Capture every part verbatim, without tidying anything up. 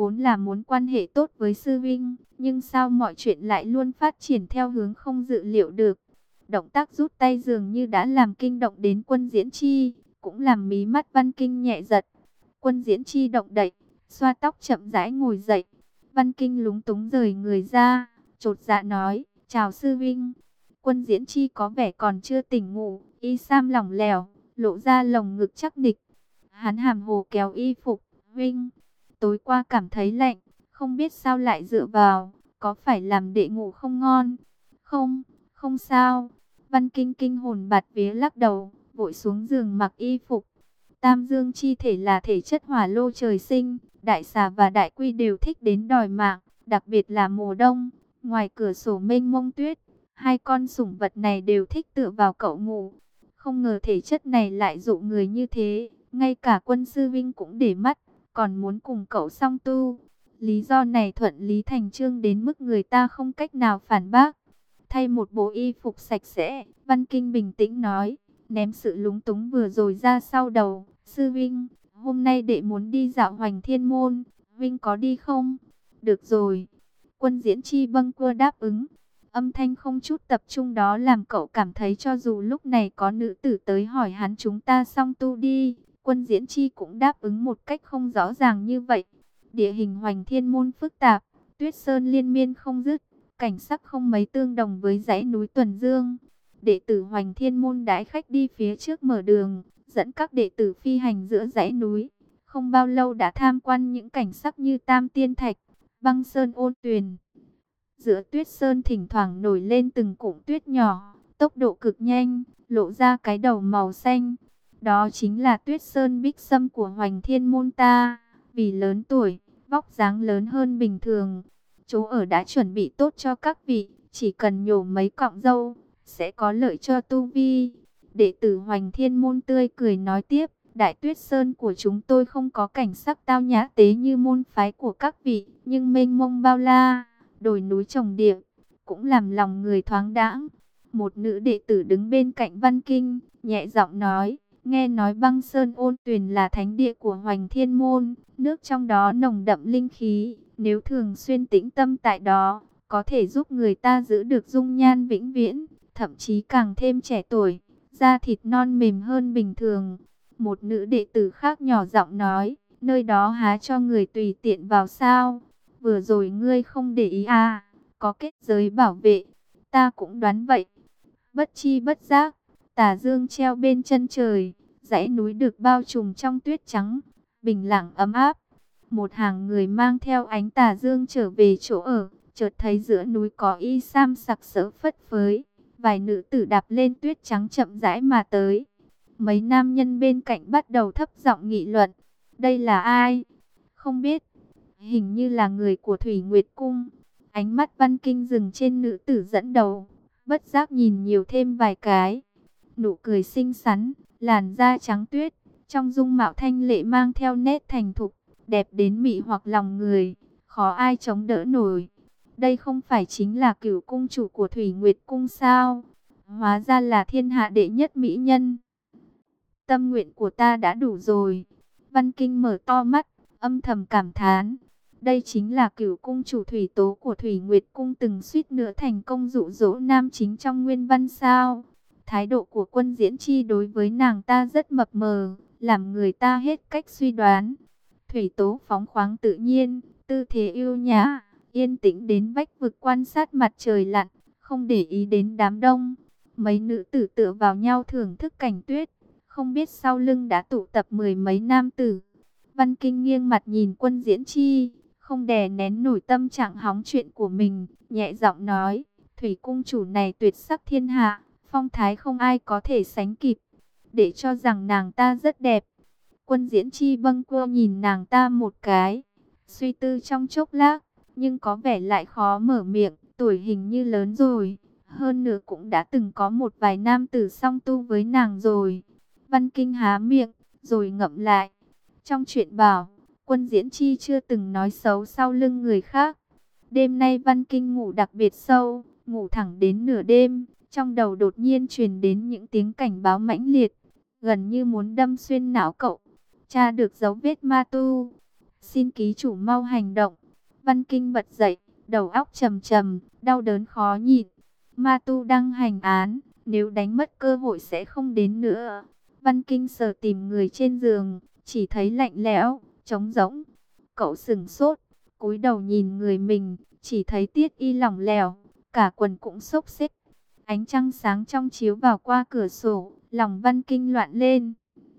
vốn là muốn quan hệ tốt với sư vinh, nhưng sao mọi chuyện lại luôn phát triển theo hướng không dự liệu được. Động tác rút tay dường như đã làm kinh động đến Quân Diễn Chi, cũng làm mí mắt Văn Kinh nhẹ giật. Quân Diễn Chi động đậy, xoa tóc chậm rãi ngồi dậy. Văn Kinh lúng túng rời người ra, chột dạ nói, chào sư vinh. Quân Diễn Chi có vẻ còn chưa tỉnh ngủ, y sam lỏng lẻo, lộ ra lồng ngực chắc nịch. Hắn hàm hồ kéo y phục, vinh, tối qua cảm thấy lạnh, không biết sao lại dựa vào, có phải làm đệ ngủ không ngon? Không, không sao. Văn Kinh kinh hồn bạt vía lắc đầu, vội xuống giường mặc y phục. Tam dương chi thể là thể chất hỏa lô trời sinh, đại xà và đại quy đều thích đến đòi mạng, đặc biệt là mùa đông, ngoài cửa sổ mênh mông tuyết, hai con sủng vật này đều thích tựa vào cậu ngủ. Không ngờ thể chất này lại dụ người như thế, ngay cả Quân sư vinh cũng để mắt, còn muốn cùng cậu song tu. Lý do này thuận lý thành chương đến mức người ta không cách nào phản bác. Thay một bộ y phục sạch sẽ, Văn Kinh bình tĩnh nói, ném sự lúng túng vừa rồi ra sau đầu. Sư vinh, hôm nay đệ muốn đi dạo Hoành Thiên Môn, vinh có đi không? Được rồi. Quân Diễn Chi bâng quơ đáp ứng. Âm thanh không chút tập trung đó làm cậu cảm thấy cho dù lúc này có nữ tử tới hỏi hắn chúng ta song tu đi, Quân Diễn Chi cũng đáp ứng một cách không rõ ràng như vậy. Địa hình Hoành Thiên Môn phức tạp, tuyết sơn liên miên không dứt, cảnh sắc không mấy tương đồng với dãy núi Tuần Dương. Đệ tử Hoành Thiên Môn đãi khách đi phía trước mở đường, dẫn các đệ tử phi hành giữa dãy núi. Không bao lâu đã tham quan những cảnh sắc như Tam Tiên Thạch, Băng Sơn Ôn Tuyền. Giữa tuyết sơn thỉnh thoảng nổi lên từng cụm tuyết nhỏ, tốc độ cực nhanh, lộ ra cái đầu màu xanh. Đó chính là tuyết sơn bích sâm của Hoành Thiên Môn ta. Vì lớn tuổi, vóc dáng lớn hơn bình thường, chỗ ở đã chuẩn bị tốt cho các vị, chỉ cần nhổ mấy cọng râu, sẽ có lợi cho tu vi. Đệ tử Hoành Thiên Môn tươi cười nói tiếp, Đại Tuyết Sơn của chúng tôi không có cảnh sắc tao nhã tế như môn phái của các vị, nhưng mênh mông bao la, đồi núi trồng điệp, cũng làm lòng người thoáng đãng. Một nữ đệ tử đứng bên cạnh Văn Kinh, nhẹ giọng nói, nghe nói Băng Sơn Ôn Tuyền là thánh địa của Hoành Thiên Môn, nước trong đó nồng đậm linh khí, nếu thường xuyên tĩnh tâm tại đó, có thể giúp người ta giữ được dung nhan vĩnh viễn, thậm chí càng thêm trẻ tuổi, da thịt non mềm hơn bình thường. Một nữ đệ tử khác nhỏ giọng nói, nơi đó há cho người tùy tiện vào sao? Vừa rồi ngươi không để ý à, có kết giới bảo vệ, ta cũng đoán vậy. Bất chi bất giác, tà dương treo bên chân trời, dãy núi được bao trùm trong tuyết trắng, bình lặng ấm áp. Một hàng người mang theo ánh tà dương trở về chỗ ở, chợt thấy giữa núi có y sam sặc sỡ phất phới, vài nữ tử đạp lên tuyết trắng chậm rãi mà tới. Mấy nam nhân bên cạnh bắt đầu thấp giọng nghị luận, đây là ai? Không biết, hình như là người của Thủy Nguyệt Cung. Ánh mắt Văn Kinh dừng trên nữ tử dẫn đầu, bất giác nhìn nhiều thêm vài cái. Nụ cười xinh xắn, làn da trắng tuyết, trong dung mạo thanh lệ mang theo nét thành thục, đẹp đến mị hoặc lòng người, khó ai chống đỡ nổi. Đây không phải chính là Cửu cung chủ của Thủy Nguyệt Cung sao? Hóa ra là thiên hạ đệ nhất mỹ nhân. Tâm nguyện của ta đã đủ rồi. Văn Kinh mở to mắt, âm thầm cảm thán. Đây chính là Cửu cung chủ Thủy Tố của Thủy Nguyệt Cung từng suýt nữa thành công dụ dỗ nam chính trong nguyên văn sao? Thái độ của Quân Diễn Chi đối với nàng ta rất mập mờ, làm người ta hết cách suy đoán. Thủy Tố phóng khoáng tự nhiên, tư thế yêu nhã, yên tĩnh đến vách vực quan sát mặt trời lặn, không để ý đến đám đông. Mấy nữ tử tựa vào nhau thưởng thức cảnh tuyết, không biết sau lưng đã tụ tập mười mấy nam tử. Văn Kinh nghiêng mặt nhìn Quân Diễn Chi, không đè nén nổi tâm trạng hóng chuyện của mình, nhẹ giọng nói, Thủy cung chủ này tuyệt sắc thiên hạ, phong thái không ai có thể sánh kịp, để cho rằng nàng ta rất đẹp. Quân Diễn Chi bâng quơ nhìn nàng ta một cái, suy tư trong chốc lát, nhưng có vẻ lại khó mở miệng, tuổi hình như lớn rồi, hơn nữa cũng đã từng có một vài nam tử song tu với nàng rồi. Văn Kinh há miệng, rồi ngậm lại. Trong chuyện bảo, Quân Diễn Chi chưa từng nói xấu sau lưng người khác. Đêm nay Văn Kinh ngủ đặc biệt sâu, ngủ thẳng đến nửa đêm, trong đầu đột nhiên truyền đến những tiếng cảnh báo mãnh liệt, gần như muốn đâm xuyên não cậu. Tra được dấu vết ma tu. Xin ký chủ mau hành động. Văn Kinh bật dậy, đầu óc trầm trầm, đau đớn khó nhịn. Ma tu đang hành án, nếu đánh mất cơ hội sẽ không đến nữa. Văn Kinh sờ tìm người trên giường, chỉ thấy lạnh lẽo, trống rỗng. Cậu sững sốt, cúi đầu nhìn người mình, chỉ thấy tiết y lỏng lẻo, cả quần cũng xốc xếch. Ánh trăng sáng trong chiếu vào qua cửa sổ, lòng Văn Kinh loạn lên.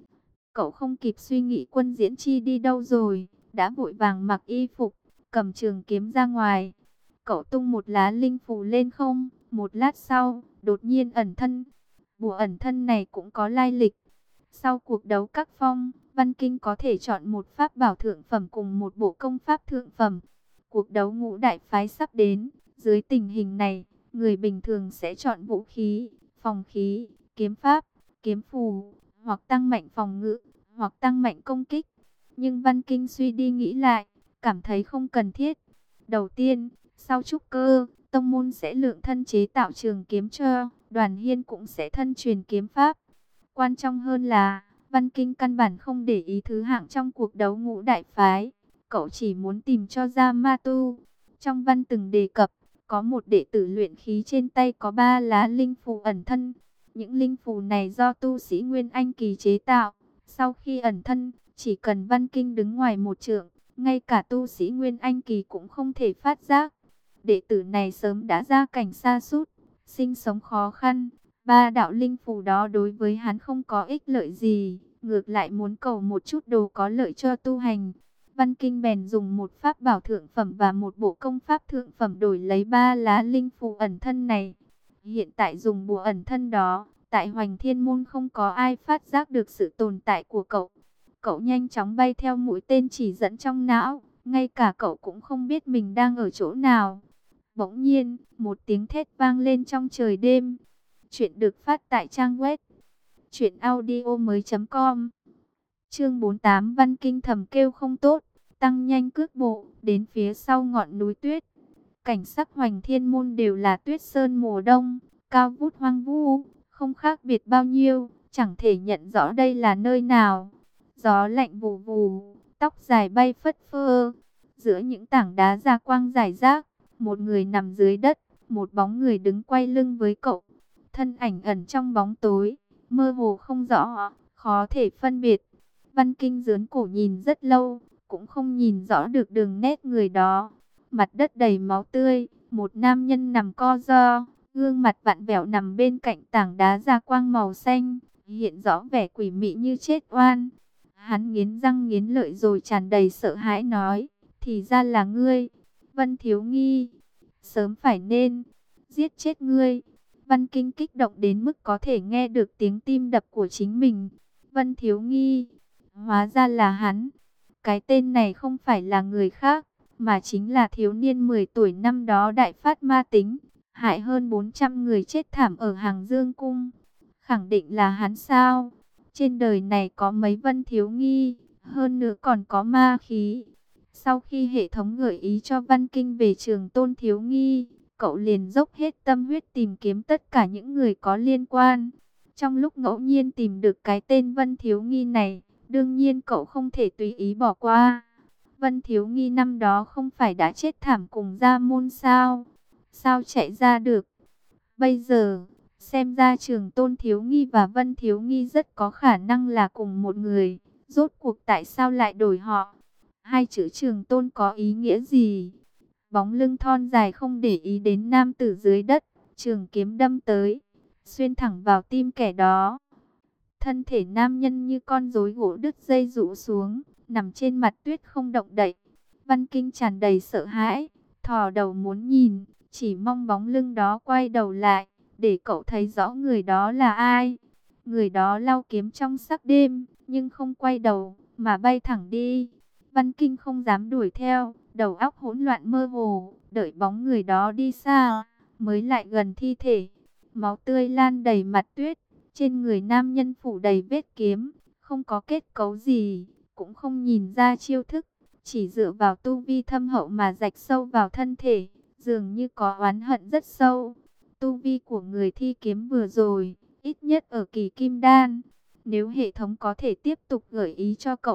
Cậu không kịp suy nghĩ Quân Diễn Chi đi đâu rồi, đã vội vàng mặc y phục, cầm trường kiếm ra ngoài. Cậu tung một lá linh phù lên không, một lát sau, đột nhiên ẩn thân. Bùa ẩn thân này cũng có lai lịch. Sau cuộc đấu các phong, Văn Kinh có thể chọn một pháp bảo thượng phẩm cùng một bộ công pháp thượng phẩm. Cuộc đấu ngũ đại phái sắp đến, dưới tình hình này, người bình thường sẽ chọn vũ khí, phòng khí, kiếm pháp, kiếm phù, hoặc tăng mạnh phòng ngự, hoặc tăng mạnh công kích. Nhưng Văn Kinh suy đi nghĩ lại, cảm thấy không cần thiết. Đầu tiên, sau trúc cơ, tông môn sẽ lượng thân chế tạo trường kiếm cho, Đoàn Hiên cũng sẽ thân truyền kiếm pháp. Quan trọng hơn là, Văn Kinh căn bản không để ý thứ hạng trong cuộc đấu ngũ đại phái. Cậu chỉ muốn tìm cho ra ma tu. Trong văn từng đề cập, có một đệ tử luyện khí trên tay có ba lá linh phù ẩn thân. Những linh phù này do tu sĩ Nguyên Anh kỳ chế tạo. Sau khi ẩn thân, chỉ cần Văn Kinh đứng ngoài một trượng, ngay cả tu sĩ Nguyên Anh kỳ cũng không thể phát giác. Đệ tử này sớm đã ra cảnh sa sút, sinh sống khó khăn. Ba đạo linh phù đó đối với hắn không có ích lợi gì, ngược lại muốn cầu một chút đồ có lợi cho tu hành. Văn Kinh bèn dùng một pháp bảo thượng phẩm và một bộ công pháp thượng phẩm đổi lấy ba lá linh phù ẩn thân này. Hiện tại dùng bùa ẩn thân đó, tại Hoành Thiên Môn không có ai phát giác được sự tồn tại của cậu. Cậu nhanh chóng bay theo mũi tên chỉ dẫn trong não, ngay cả cậu cũng không biết mình đang ở chỗ nào. Bỗng nhiên, một tiếng thét vang lên trong trời đêm. Chuyện được phát tại trang web truyện audio mới chấm com. Chương bốn mươi tám. Văn Kinh thầm kêu không tốt, tăng nhanh cước bộ, đến phía sau ngọn núi tuyết. Cảnh sắc Hoành Thiên Môn đều là tuyết sơn mùa đông, cao vút hoang vu, không khác biệt bao nhiêu, chẳng thể nhận rõ đây là nơi nào. Gió lạnh vù vù, tóc dài bay phất phơ, giữa những tảng đá ra quang rải rác, một người nằm dưới đất, một bóng người đứng quay lưng với cậu. Thân ảnh ẩn trong bóng tối, mơ hồ không rõ, khó thể phân biệt. Văn Kinh giớn cổ nhìn rất lâu, cũng không nhìn rõ được đường nét người đó. Mặt đất đầy máu tươi, một nam nhân nằm co ro, gương mặt vặn vẹo nằm bên cạnh tảng đá ra quang màu xanh, hiện rõ vẻ quỷ mị như chết oan. Hắn nghiến răng nghiến lợi rồi tràn đầy sợ hãi nói, thì ra là ngươi, Vân Thiếu Nghi, sớm phải nên giết chết ngươi. Văn Kinh kích động đến mức có thể nghe được tiếng tim đập của chính mình. Vân Thiếu Nghi, hóa ra là hắn. Cái tên này không phải là người khác, mà chính là thiếu niên mười tuổi năm đó đại phát ma tính, hại hơn bốn trăm người chết thảm ở Hàng Dương Cung. Khẳng định là hắn sao? Trên đời này có mấy Vân Thiếu Nghi, hơn nữa còn có ma khí. Sau khi hệ thống gợi ý cho Văn Kinh về Trường Tôn Thiếu Nghi, cậu liền dốc hết tâm huyết tìm kiếm tất cả những người có liên quan. Trong lúc ngẫu nhiên tìm được cái tên Vân Thiếu Nghi này, đương nhiên cậu không thể tùy ý bỏ qua. Vân Thiếu Nghi năm đó không phải đã chết thảm cùng Gia Môn sao? Sao chạy ra được? Bây giờ, xem ra Trường Tôn Thiếu Nghi và Vân Thiếu Nghi rất có khả năng là cùng một người. Rốt cuộc tại sao lại đổi họ? Hai chữ Trường Tôn có ý nghĩa gì? Bóng lưng thon dài không để ý đến nam tử dưới đất, trường kiếm đâm tới, xuyên thẳng vào tim kẻ đó. Thân thể nam nhân như con rối gỗ đứt dây rũ xuống, nằm trên mặt tuyết không động đậy. Văn Kinh tràn đầy sợ hãi, thò đầu muốn nhìn, chỉ mong bóng lưng đó quay đầu lại, để cậu thấy rõ người đó là ai. Người đó lau kiếm trong sắc đêm, nhưng không quay đầu, mà bay thẳng đi. Văn Kinh không dám đuổi theo, đầu óc hỗn loạn mơ hồ, đợi bóng người đó đi xa, mới lại gần thi thể. Máu tươi lan đầy mặt tuyết, trên người nam nhân phủ đầy vết kiếm, không có kết cấu gì, cũng không nhìn ra chiêu thức, chỉ dựa vào tu vi thâm hậu mà rạch sâu vào thân thể, dường như có oán hận rất sâu. Tu vi của người thi kiếm vừa rồi, ít nhất ở kỳ kim đan. Nếu hệ thống có thể tiếp tục gợi ý cho cậu,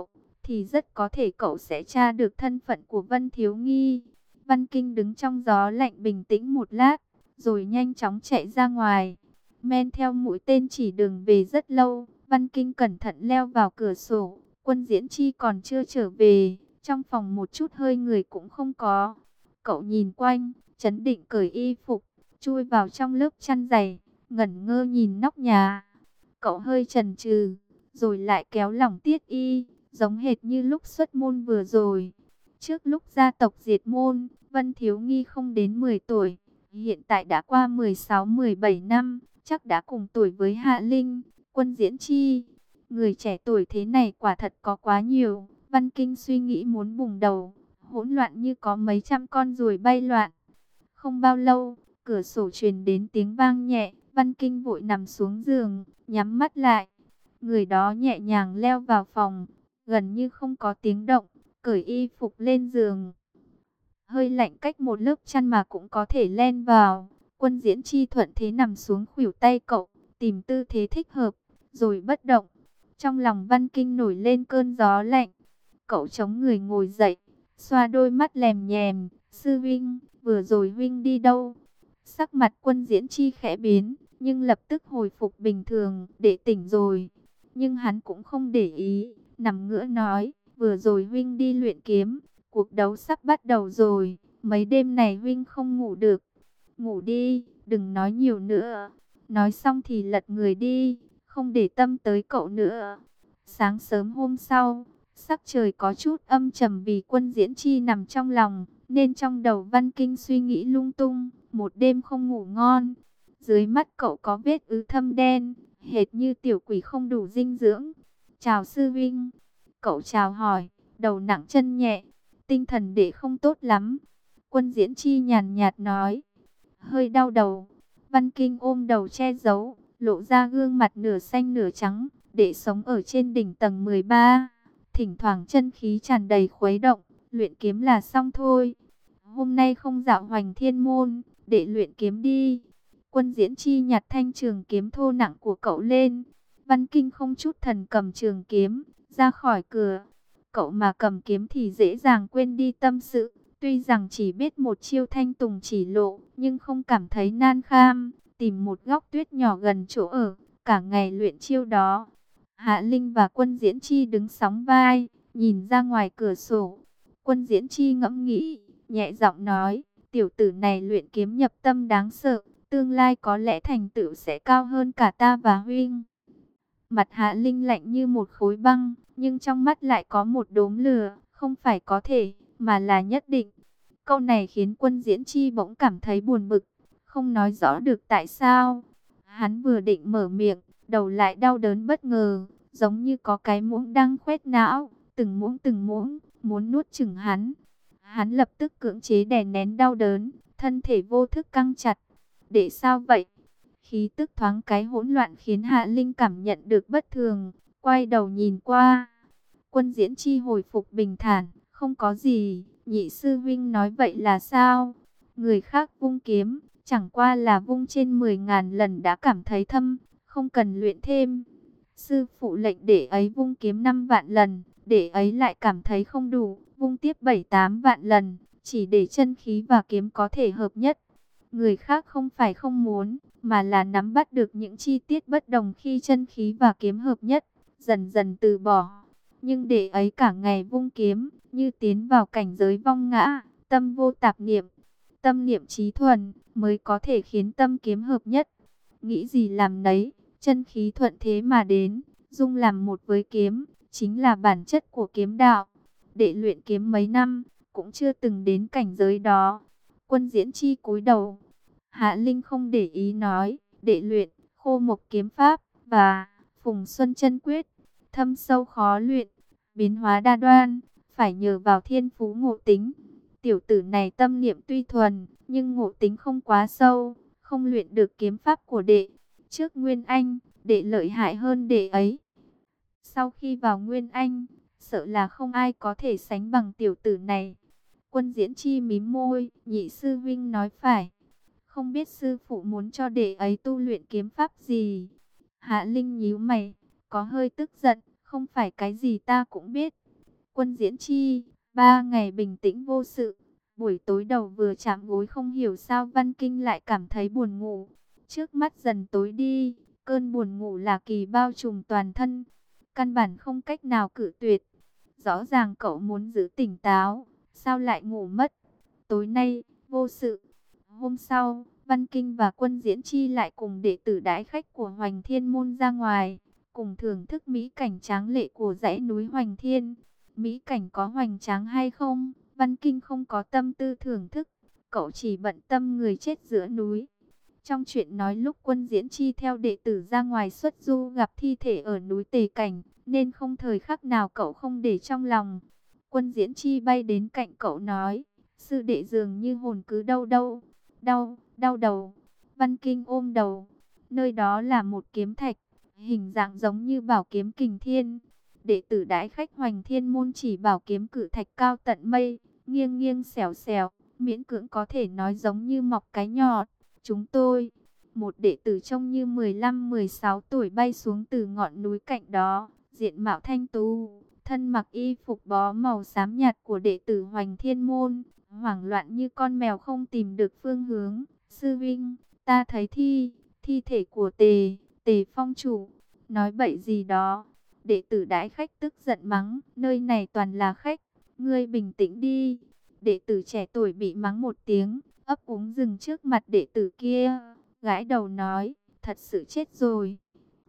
thì rất có thể cậu sẽ tra được thân phận của Vân Thiếu Nghi. Văn Kinh đứng trong gió lạnh bình tĩnh một lát, rồi nhanh chóng chạy ra ngoài. Men theo mũi tên chỉ đường về rất lâu, Văn Kinh cẩn thận leo vào cửa sổ. Quân Diễn Chi còn chưa trở về, trong phòng một chút hơi người cũng không có. Cậu nhìn quanh, trấn định cởi y phục, chui vào trong lớp chăn dày, ngẩn ngơ nhìn nóc nhà. Cậu hơi chần chừ, rồi lại kéo lỏng tiết y, giống hệt như lúc xuất môn vừa rồi. Trước lúc gia tộc diệt môn, Vân Thiếu Nghi không đến mười tuổi, hiện tại đã qua mười sáu mười bảy năm, chắc đã cùng tuổi với Hạ Linh, Quân Diễn Chi. Người trẻ tuổi thế này quả thật có quá nhiều. Văn Kinh suy nghĩ muốn bùng đầu, hỗn loạn như có mấy trăm con ruồi bay loạn. Không bao lâu, cửa sổ truyền đến tiếng vang nhẹ, Văn Kinh vội nằm xuống giường, nhắm mắt lại. Người đó nhẹ nhàng leo vào phòng, gần như không có tiếng động, cởi y phục lên giường. Hơi lạnh cách một lớp chăn mà cũng có thể len vào. Quân Diễn Chi thuận thế nằm xuống khuỷu tay cậu, tìm tư thế thích hợp, rồi bất động. Trong lòng Văn Kinh nổi lên cơn gió lạnh. Cậu chống người ngồi dậy, xoa đôi mắt lèm nhèm. Sư Vinh, vừa rồi Vinh đi đâu? Sắc mặt Quân Diễn Chi khẽ biến, nhưng lập tức hồi phục bình thường, để tỉnh rồi. Nhưng hắn cũng không để ý, nằm ngửa nói, vừa rồi Vinh đi luyện kiếm, cuộc đấu sắp bắt đầu rồi, mấy đêm này Vinh không ngủ được. Ngủ đi, đừng nói nhiều nữa. Nói xong thì lật người đi, không để tâm tới cậu nữa. Sáng sớm hôm sau, sắc trời có chút âm trầm vì Quân Diễn Chi nằm trong lòng, nên trong đầu Văn Kinh suy nghĩ lung tung, một đêm không ngủ ngon. Dưới mắt cậu có vết ứ thâm đen, hệt như tiểu quỷ không đủ dinh dưỡng. Chào sư Vinh. Cậu chào hỏi, đầu nặng chân nhẹ, tinh thần để không tốt lắm. Quân Diễn Chi nhàn nhạt nói, hơi đau đầu. Văn Kinh ôm đầu che giấu, lộ ra gương mặt nửa xanh nửa trắng, để sống ở trên đỉnh tầng mười ba. Thỉnh thoảng chân khí tràn đầy khuấy động, luyện kiếm là xong thôi. Hôm nay không dạo hoành thiên môn, để luyện kiếm đi. Quân Diễn Chi nhặt thanh trường kiếm thô nặng của cậu lên. Văn Kinh không chút thần cầm trường kiếm, ra khỏi cửa. Cậu mà cầm kiếm thì dễ dàng quên đi tâm sự. Tuy rằng chỉ biết một chiêu thanh tùng chỉ lộ, nhưng không cảm thấy nan kham. Tìm một góc tuyết nhỏ gần chỗ ở, cả ngày luyện chiêu đó. Hạ Linh và Quân Diễn Chi đứng sóng vai, nhìn ra ngoài cửa sổ. Quân Diễn Chi ngẫm nghĩ, nhẹ giọng nói, tiểu tử này luyện kiếm nhập tâm đáng sợ, tương lai có lẽ thành tựu sẽ cao hơn cả ta và Huynh. Mặt Hạ Linh lạnh như một khối băng, nhưng trong mắt lại có một đốm lửa, không phải có thể, mà là nhất định. Câu này khiến Quân Diễn Chi bỗng cảm thấy buồn bực, không nói rõ được tại sao. Hắn vừa định mở miệng, đầu lại đau đớn bất ngờ, giống như có cái muỗng đang khoét não, từng muỗng từng muỗng, muốn nuốt chửng hắn. Hắn lập tức cưỡng chế đè nén đau đớn, thân thể vô thức căng chặt. Để sao vậy? Khí tức thoáng cái hỗn loạn khiến Hạ Linh cảm nhận được bất thường, quay đầu nhìn qua. Quân Diễn Chi hồi phục bình thản, không có gì, nhị sư Vinh nói vậy là sao? Người khác vung kiếm, chẳng qua là vung trên mười ngàn lần đã cảm thấy thâm, không cần luyện thêm. Sư phụ lệnh để ấy vung kiếm năm vạn lần, để ấy lại cảm thấy không đủ, vung tiếp bảy tám vạn lần, chỉ để chân khí và kiếm có thể hợp nhất. Người khác không phải không muốn, mà là nắm bắt được những chi tiết bất đồng khi chân khí và kiếm hợp nhất, dần dần từ bỏ. Nhưng để ấy cả ngày vung kiếm, như tiến vào cảnh giới vong ngã, tâm vô tạp niệm, tâm niệm trí thuần, mới có thể khiến tâm kiếm hợp nhất. Nghĩ gì làm nấy, chân khí thuận thế mà đến, dung làm một với kiếm, chính là bản chất của kiếm đạo. Để luyện kiếm mấy năm, cũng chưa từng đến cảnh giới đó. Quân Diễn Chi cúi đầu. Hạ Linh không để ý nói, để luyện, khô mộc kiếm pháp, và phùng xuân chân quyết, thâm sâu khó luyện, biến hóa đa đoan, phải nhờ vào thiên phú ngộ tính. Tiểu tử này tâm niệm tuy thuần, nhưng ngộ tính không quá sâu, không luyện được kiếm pháp của đệ. Trước Nguyên Anh, đệ lợi hại hơn đệ ấy. Sau khi vào Nguyên Anh, sợ là không ai có thể sánh bằng tiểu tử này. Quân Diễn Chi mím môi, nhị sư Vinh nói phải. Không biết sư phụ muốn cho đệ ấy tu luyện kiếm pháp gì? Hạ Linh nhíu mày, có hơi tức giận, không phải cái gì ta cũng biết. Quân Diễn Chi, ba ngày bình tĩnh vô sự. Buổi tối đầu vừa chạm gối không hiểu sao Văn Kinh lại cảm thấy buồn ngủ. Trước mắt dần tối đi, cơn buồn ngủ là kỳ bao trùm toàn thân. Căn bản không cách nào cự tuyệt. Rõ ràng cậu muốn giữ tỉnh táo, sao lại ngủ mất? Tối nay, vô sự. Hôm sau, Văn Kinh và Quân Diễn Chi lại cùng đệ tử đãi khách của Hoành Thiên Môn ra ngoài, cùng thưởng thức mỹ cảnh tráng lệ của dãy núi Hoành Thiên. Mỹ cảnh có hoành tráng hay không, Văn Kinh không có tâm tư thưởng thức, cậu chỉ bận tâm người chết giữa núi. Trong chuyện nói lúc Quân Diễn Chi theo đệ tử ra ngoài xuất du gặp thi thể ở núi Tề Cảnh, nên không thời khắc nào cậu không để trong lòng. Quân Diễn Chi bay đến cạnh cậu nói, sư đệ dường như hồn cứ đau đâu, đau, đau đầu. Văn Kinh ôm đầu, nơi đó là một kiếm thạch, hình dạng giống như bảo kiếm kình thiên. Đệ tử đãi khách Hoành Thiên Môn chỉ bảo kiếm cử thạch cao tận mây, nghiêng nghiêng xẻo xẻo, miễn cưỡng có thể nói giống như mọc cái nhọt. Chúng tôi, một đệ tử trông như mười lăm mười sáu tuổi bay xuống từ ngọn núi cạnh đó, diện mạo thanh tú, thân mặc y phục bó màu xám nhạt của đệ tử Hoành Thiên Môn, hoảng loạn như con mèo không tìm được phương hướng. Sư Vinh, ta thấy thi, thi thể của Tề, Tề Phong chủ, nói bậy gì đó. Đệ tử đãi khách tức giận mắng, nơi này toàn là khách, ngươi bình tĩnh đi. Đệ tử trẻ tuổi bị mắng một tiếng, ấp úng dừng trước mặt đệ tử kia, gãi đầu nói, thật sự chết rồi.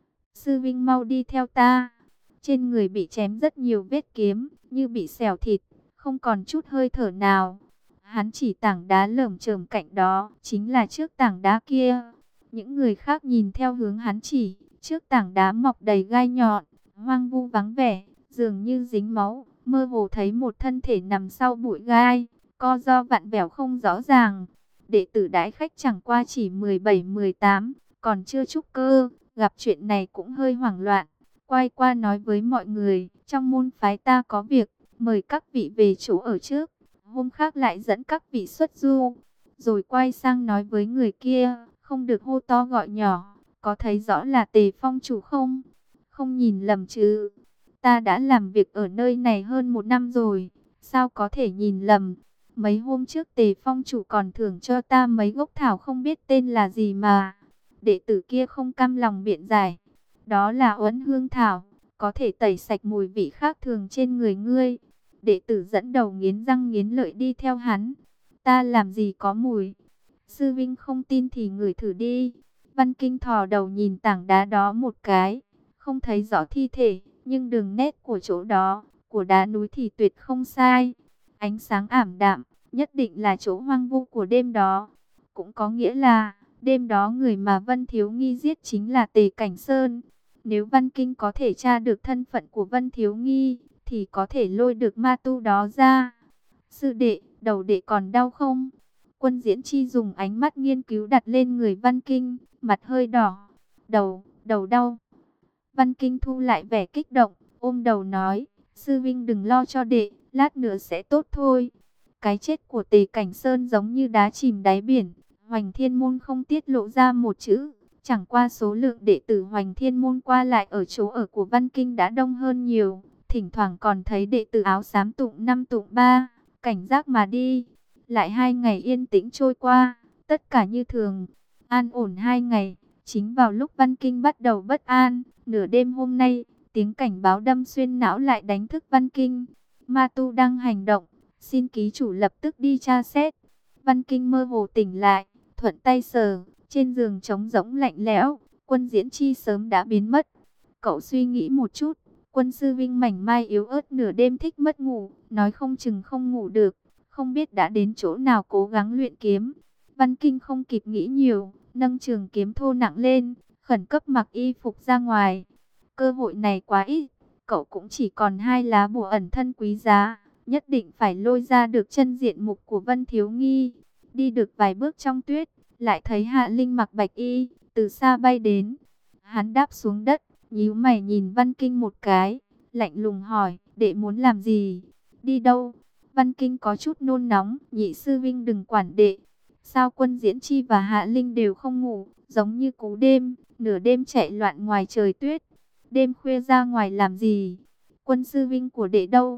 Sư Vinh mau đi theo ta. Trên người bị chém rất nhiều vết kiếm, như bị xẻo thịt, không còn chút hơi thở nào. Hắn chỉ tảng đá lởm chởm cạnh đó, chính là trước tảng đá kia. Những người khác nhìn theo hướng hắn chỉ, trước tảng đá mọc đầy gai nhọn, hoang vu vắng vẻ, dường như dính máu, mơ hồ thấy một thân thể nằm sau bụi gai, co ro vặn vẹo không rõ ràng. Đệ tử đãi khách chẳng qua chỉ mười bảy mười tám, còn chưa trúc cơ, gặp chuyện này cũng hơi hoảng loạn. Quay qua nói với mọi người, trong môn phái ta có việc, mời các vị về chỗ ở trước, hôm khác lại dẫn các vị xuất du. Rồi quay sang nói với người kia, không được hô to gọi nhỏ, có thấy rõ là Tề Phong chủ không? Không nhìn lầm chứ? Ta đã làm việc ở nơi này hơn một năm rồi, sao có thể nhìn lầm? Mấy hôm trước Tề Phong chủ còn thưởng cho ta mấy gốc thảo không biết tên là gì mà. Đệ tử kia không cam lòng biện giải, đó là uẩn hương thảo, có thể tẩy sạch mùi vị khác thường trên người ngươi. Đệ tử dẫn đầu nghiến răng nghiến lợi đi theo hắn. Ta làm gì có mùi? Sư Vinh không tin thì ngửi thử đi. Văn Kinh thò đầu nhìn tảng đá đó một cái, không thấy rõ thi thể, nhưng đường nét của chỗ đó, của đá núi thì tuyệt không sai. Ánh sáng ảm đạm, nhất định là chỗ hoang vu của đêm đó. Cũng có nghĩa là, đêm đó người mà Vân Thiếu Nghi giết chính là Tề Cảnh Sơn. Nếu Văn Kinh có thể tra được thân phận của Vân Thiếu Nghi, thì có thể lôi được ma tu đó ra. Sư đệ, đầu đệ còn đau không? Quân Diễn Chi dùng ánh mắt nghiên cứu đặt lên người Văn Kinh, mặt hơi đỏ. Đầu, đầu đau. Văn Kinh thu lại vẻ kích động, ôm đầu nói, sư Vinh đừng lo cho đệ, lát nữa sẽ tốt thôi. Cái chết của Tề Cảnh Sơn giống như đá chìm đáy biển, Hoành Thiên Môn không tiết lộ ra một chữ. Chẳng qua số lượng đệ tử Hoành Thiên Môn qua lại ở chỗ ở của Văn Kinh đã đông hơn nhiều. Thỉnh thoảng còn thấy đệ tử áo xám tụng năm tụng ba, cảnh giác mà đi. Lại hai ngày yên tĩnh trôi qua, tất cả như thường, an ổn hai ngày. Chính vào lúc Văn Kinh bắt đầu bất an, nửa đêm hôm nay, tiếng cảnh báo đâm xuyên não lại đánh thức Văn Kinh. Ma tu đang hành động, xin ký chủ lập tức đi tra xét. Văn Kinh mơ hồ tỉnh lại, thuận tay sờ, trên giường trống rỗng lạnh lẽo, Quân Diễn Chi sớm đã biến mất. Cậu suy nghĩ một chút, Quân sư Vinh mảnh mai yếu ớt nửa đêm thích mất ngủ, nói không chừng không ngủ được, không biết đã đến chỗ nào cố gắng luyện kiếm. Văn Kinh không kịp nghĩ nhiều, nâng trường kiếm thô nặng lên, khẩn cấp mặc y phục ra ngoài. Cơ hội này quá ít, cậu cũng chỉ còn hai lá bùa ẩn thân quý giá, nhất định phải lôi ra được chân diện mục của Vân Thiếu Nghi. Đi được vài bước trong tuyết, lại thấy Hạ Linh mặc bạch y, từ xa bay đến. Hắn đáp xuống đất, nhíu mày nhìn Văn Kinh một cái, lạnh lùng hỏi, đệ muốn làm gì? Đi đâu? Văn Kinh có chút nôn nóng, nhị sư Vinh đừng quản đệ. Sao Quân Diễn Chi và Hạ Linh đều không ngủ, giống như cú đêm, nửa đêm chạy loạn ngoài trời tuyết. Đêm khuya ra ngoài làm gì? Quân sư Vinh của đệ đâu?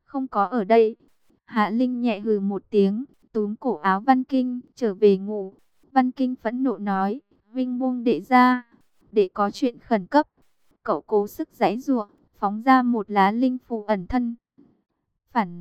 không có ở đây. Hạ Linh nhẹ hừ một tiếng, túm cổ áo Văn Kinh, trở về ngủ. Văn Kinh phẫn nộ nói, Vinh buông đệ ra, để có chuyện khẩn cấp. Cậu cố sức giãy giụa, phóng ra một lá linh phù ẩn thân. Phản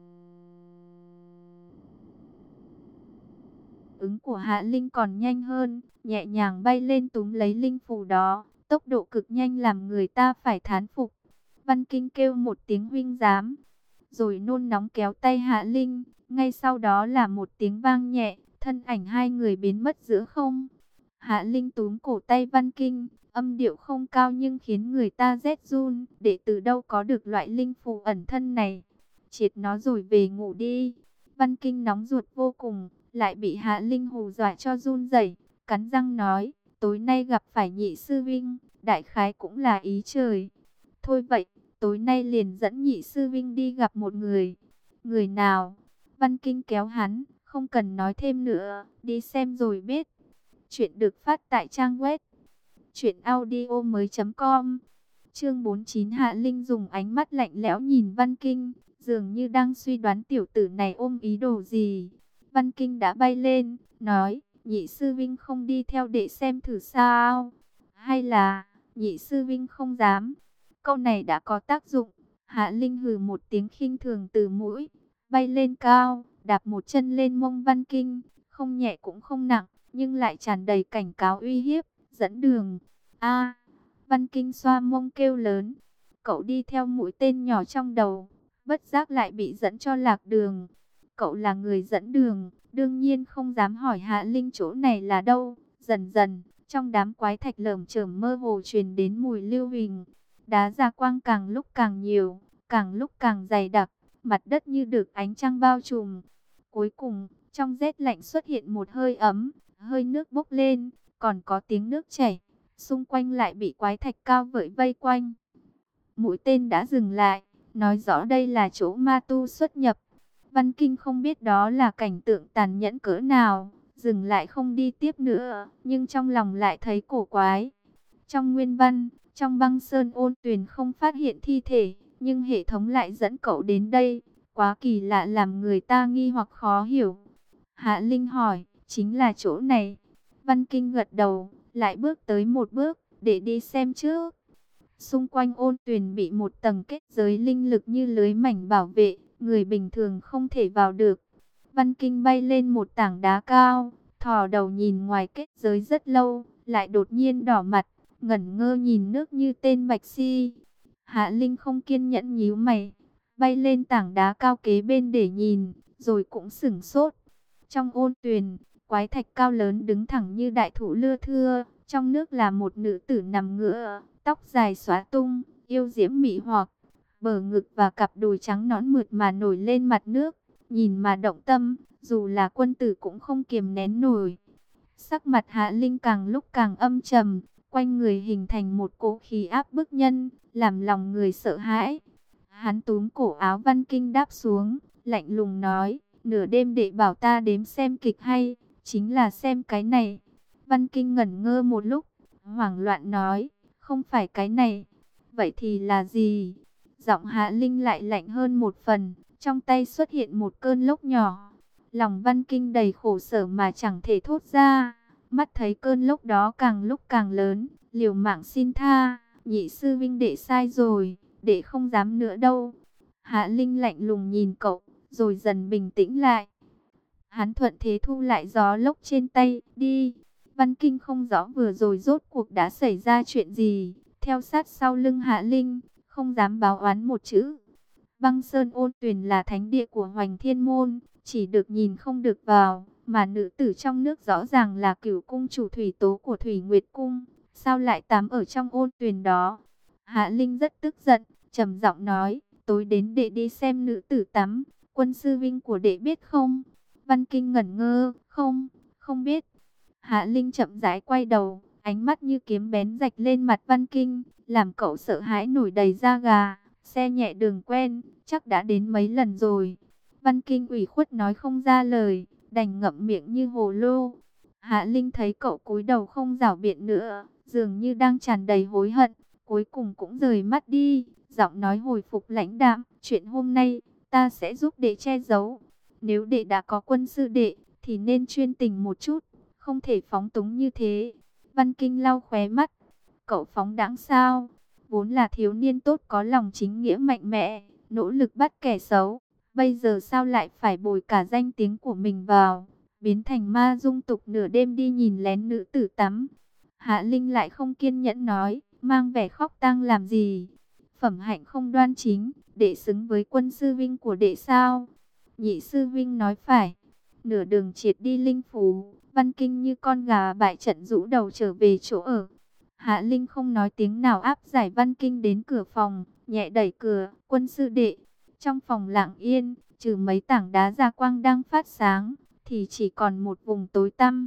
ứng của Hạ Linh còn nhanh hơn, nhẹ nhàng bay lên túm lấy linh phù đó, tốc độ cực nhanh làm người ta phải thán phục. Văn Kinh kêu một tiếng huynh dám, rồi nôn nóng kéo tay Hạ Linh, ngay sau đó là một tiếng vang nhẹ, thân ảnh hai người biến mất giữa không. Hạ Linh túm cổ tay Văn Kinh, âm điệu không cao nhưng khiến người ta rét run, để từ đâu có được loại linh phù ẩn thân này. Triệt nó rồi về ngủ đi. Văn Kinh nóng ruột vô cùng, lại bị Hạ Linh hù dọa cho run rẩy, cắn răng nói, tối nay gặp phải nhị sư vinh, đại khái cũng là ý trời. Thôi vậy, tối nay liền dẫn nhị sư vinh đi gặp một người. Người nào? Văn Kinh kéo hắn, không cần nói thêm nữa, đi xem rồi biết. Chuyện được phát tại trang web truyện audio mới chấm com. Chương bốn mươi chín. Hạ Linh dùng ánh mắt lạnh lẽo nhìn Văn Kinh, dường như đang suy đoán tiểu tử này ôm ý đồ gì. Văn Kinh đã bay lên, nói, nhị sư vinh không đi theo để xem thử sao? Hay là, nhị sư vinh không dám? Câu này đã có tác dụng. Hạ Linh hừ một tiếng khinh thường từ mũi, bay lên cao, đạp một chân lên mông Văn Kinh, không nhẹ cũng không nặng, nhưng lại tràn đầy cảnh cáo uy hiếp, dẫn đường. A! Văn Kinh xoa mông kêu lớn. Cậu đi theo mũi tên nhỏ trong đầu, bất giác lại bị dẫn cho lạc đường. Cậu là người dẫn đường, đương nhiên không dám hỏi Hạ Linh chỗ này là đâu. Dần dần, trong đám quái thạch lởm chởm mơ hồ truyền đến mùi lưu huỳnh. Đá gia quang càng lúc càng nhiều, càng lúc càng dày đặc, mặt đất như được ánh trăng bao trùm. Cuối cùng, trong rét lạnh xuất hiện một hơi ấm, hơi nước bốc lên, còn có tiếng nước chảy. Xung quanh lại bị quái thạch cao vợi vây quanh. Mũi tên đã dừng lại, nói rõ đây là chỗ ma tu xuất nhập. Văn Kinh không biết đó là cảnh tượng tàn nhẫn cỡ nào, dừng lại không đi tiếp nữa, nhưng trong lòng lại thấy cổ quái. Trong nguyên văn, trong băng sơn ôn tuyền không phát hiện thi thể, nhưng hệ thống lại dẫn cậu đến đây, quá kỳ lạ làm người ta nghi hoặc khó hiểu. Hạ Linh hỏi, chính là chỗ này. Văn Kinh gật đầu, lại bước tới một bước, để đi xem trước. Xung quanh ôn tuyền bị một tầng kết giới linh lực như lưới mảnh bảo vệ, người bình thường không thể vào được. Văn Kinh bay lên một tảng đá cao, thò đầu nhìn ngoài kết giới rất lâu, lại đột nhiên đỏ mặt, ngẩn ngơ nhìn nước như tên bạch si. Hạ Linh không kiên nhẫn nhíu mày, bay lên tảng đá cao kế bên để nhìn, rồi cũng sửng sốt. Trong ôn tuyền, quái thạch cao lớn đứng thẳng như đại thụ lưa thưa, trong nước là một nữ tử nằm ngửa, tóc dài xóa tung, yêu diễm mị hoặc, bờ ngực và cặp đùi trắng nõn mượt mà nổi lên mặt nước, nhìn mà động tâm, dù là quân tử cũng không kiềm nén nổi. Sắc mặt Hạ Linh càng lúc càng âm trầm, quanh người hình thành một cỗ khí áp bức nhân, làm lòng người sợ hãi. Hắn túm cổ áo Văn Kinh đáp xuống, lạnh lùng nói, nửa đêm đệ bảo ta đếm xem kịch hay, chính là xem cái này. Văn Kinh ngẩn ngơ một lúc, hoảng loạn nói, không phải cái này, vậy thì là gì? Giọng Hạ Linh lại lạnh hơn một phần, trong tay xuất hiện một cơn lốc nhỏ. Lòng Văn Kinh đầy khổ sở mà chẳng thể thốt ra, mắt thấy cơn lốc đó càng lúc càng lớn, liều mạng xin tha, nhị sư vinh đệ sai rồi, đệ không dám nữa đâu. Hạ Linh lạnh lùng nhìn cậu, rồi dần bình tĩnh lại. Hắn thuận thế thu lại gió lốc trên tay, đi. Văn Kinh không rõ vừa rồi rốt cuộc đã xảy ra chuyện gì, theo sát sau lưng Hạ Linh, không dám báo oán một chữ. Băng Sơn Ôn Tuyền là thánh địa của Hoành Thiên Môn, chỉ được nhìn không được vào, mà nữ tử trong nước rõ ràng là Cửu cung chủ Thủy Tố của Thủy Nguyệt cung, sao lại tắm ở trong ôn tuyền đó? Hạ Linh rất tức giận, trầm giọng nói, tối đến đệ đi xem nữ tử tắm, quân sư vinh của đệ biết không? Văn Kinh ngẩn ngơ, không, không biết. Hạ Linh chậm rãi quay đầu, ánh mắt như kiếm bén rạch lên mặt Văn Kinh, làm cậu sợ hãi nổi đầy da gà. Xe nhẹ đường quen, chắc đã đến mấy lần rồi. Văn Kinh ủy khuất nói không ra lời, đành ngậm miệng như hồ lô. Hạ Linh thấy cậu cúi đầu không giảo biện nữa, dường như đang tràn đầy hối hận, cuối cùng cũng rời mắt đi, giọng nói hồi phục lãnh đạm, chuyện hôm nay ta sẽ giúp đệ che giấu. Nếu đệ đã có quân sư đệ, thì nên chuyên tình một chút, không thể phóng túng như thế. Văn Kinh lau khóe mắt. Cậu phóng đãng sao? Vốn là thiếu niên tốt có lòng chính nghĩa mạnh mẽ, nỗ lực bắt kẻ xấu. Bây giờ sao lại phải bồi cả danh tiếng của mình vào, biến thành ma dung tục nửa đêm đi nhìn lén nữ tử tắm. Hạ Linh lại không kiên nhẫn nói, mang vẻ khóc tang làm gì? Phẩm hạnh không đoan chính, đệ xứng với quân sư vinh của đệ sao? Nhị sư vinh nói phải. Nửa đường triệt đi Linh Phú, Văn Kinh như con gà bại trận rũ đầu trở về chỗ ở. Hạ Linh không nói tiếng nào áp giải Văn Kinh đến cửa phòng, nhẹ đẩy cửa, quân sư đệ. Trong phòng lặng yên, trừ mấy tảng đá gia quang đang phát sáng, thì chỉ còn một vùng tối tăm.